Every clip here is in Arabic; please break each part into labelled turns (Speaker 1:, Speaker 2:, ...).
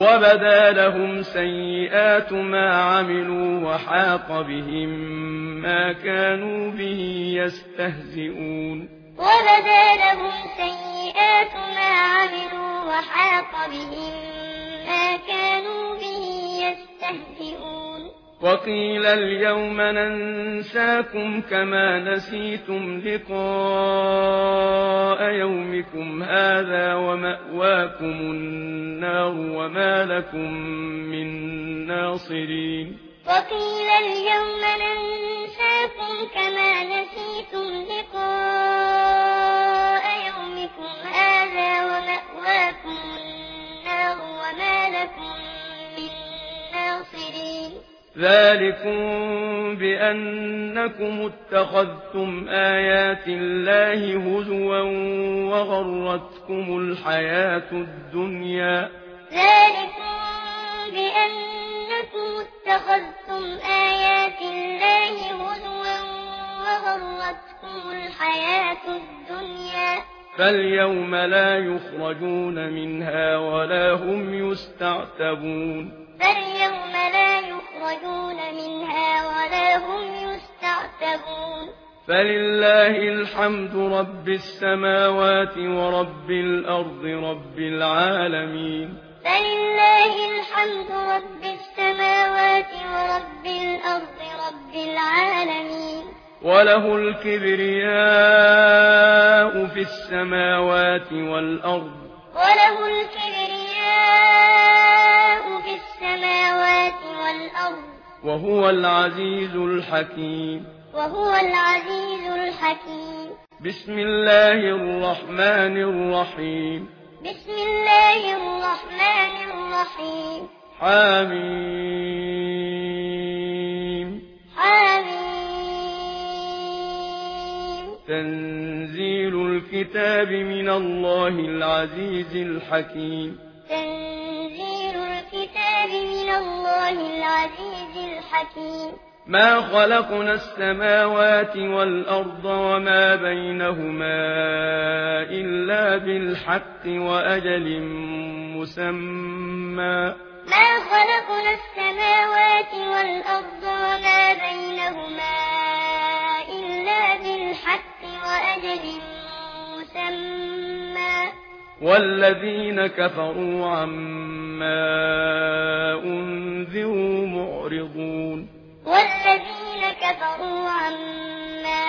Speaker 1: وبدا لهم سيئات ما عملوا وحاق بهم ما كانوا به يستهزئون
Speaker 2: وبدا لهم سيئات ما عملوا وحاق بهم ما كانوا به يستهزئون
Speaker 1: وقيل اليوم ننساكم كما نسيتم لقاء يومكم هذا ومأواكم النار وما لكم من ناصرين
Speaker 2: وقيل اليوم ننساكم كما نسيتم لقاء يومكم هذا ومأواكم النار وما لكم من ناصرين
Speaker 1: ذلكم بأنكم اتخذتم آيات الله هزوا وغرتكم الحياة الدنيا
Speaker 2: ذلكم بأنكم اتخذتم آيات الله هزوا وغرتكم الحياة الدنيا
Speaker 1: فاليوم لا يخرجون منها ولا هم يستعتبون
Speaker 2: فاليوم لا يخرجون منها ولا هم يستعتبون
Speaker 1: فلله الحمد رب السماوات ورب الأرض رب العالمين
Speaker 2: فلله الحمد رب السماوات ورب الأرض رب العالمين
Speaker 1: وله الكبرياء في السماوات والأرض
Speaker 2: وله الكبرياء في السماوات والأرض
Speaker 1: وهو العزيز الحكيم
Speaker 2: وهو العزيز الحكيم
Speaker 1: بسم الله الرحمن الرحيم
Speaker 2: بسم الله الرحمن الرحيم
Speaker 1: حميم
Speaker 2: حميم
Speaker 1: تنزيل الكتاب من الله العزيز الحكيم
Speaker 2: تنزيل الكتاب من الله العزيز الحكيم
Speaker 1: ما خلقنا السماوات والأرض وما بينهما إلا بالحق وأجل مسمى
Speaker 2: ما خلقنا السماوات والأرض وما بينهما إلا بالحق وأجل مسمى
Speaker 1: والذين كفروا عما أنذروا معرضون
Speaker 2: والذين كفروا عما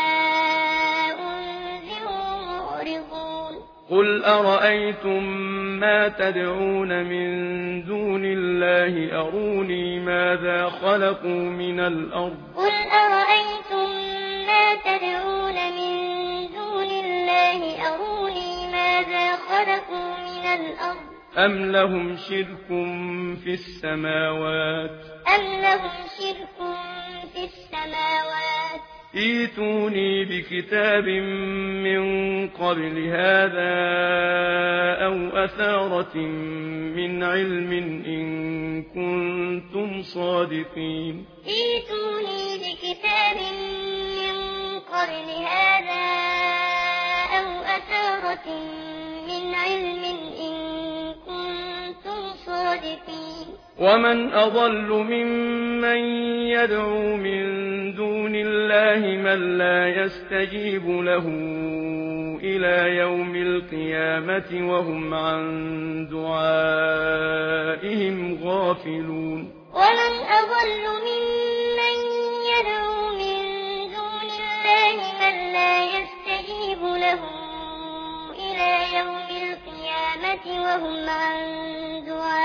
Speaker 2: أنذروا معرضون
Speaker 1: قل أرأيتم ما تدعون من دون الله أروني ماذا خلقوا من الأرض
Speaker 2: قل أرأيتم ما تدعون من دون الله أروني ماذا خلقوا من الأرض
Speaker 1: أم لهم شرك في السماوات
Speaker 2: أم لهم شرك في السماوات
Speaker 1: ائتوني بكتاب من قبل هذا أو أثارة من علم إن كنتم صادقين
Speaker 2: ائتوني بكتاب من قبل هذا أو أثارة من علم إن كنتم صادقين
Speaker 1: ومن أضل ممن يدعو من دون الله من لا يستجيب له إلى يوم القيامة وهم عن دعائهم غافلون
Speaker 2: ومن أضل ممن يدعو من دون الله من لا يستجيب له إلى يوم القيامة وهم عن دعائهم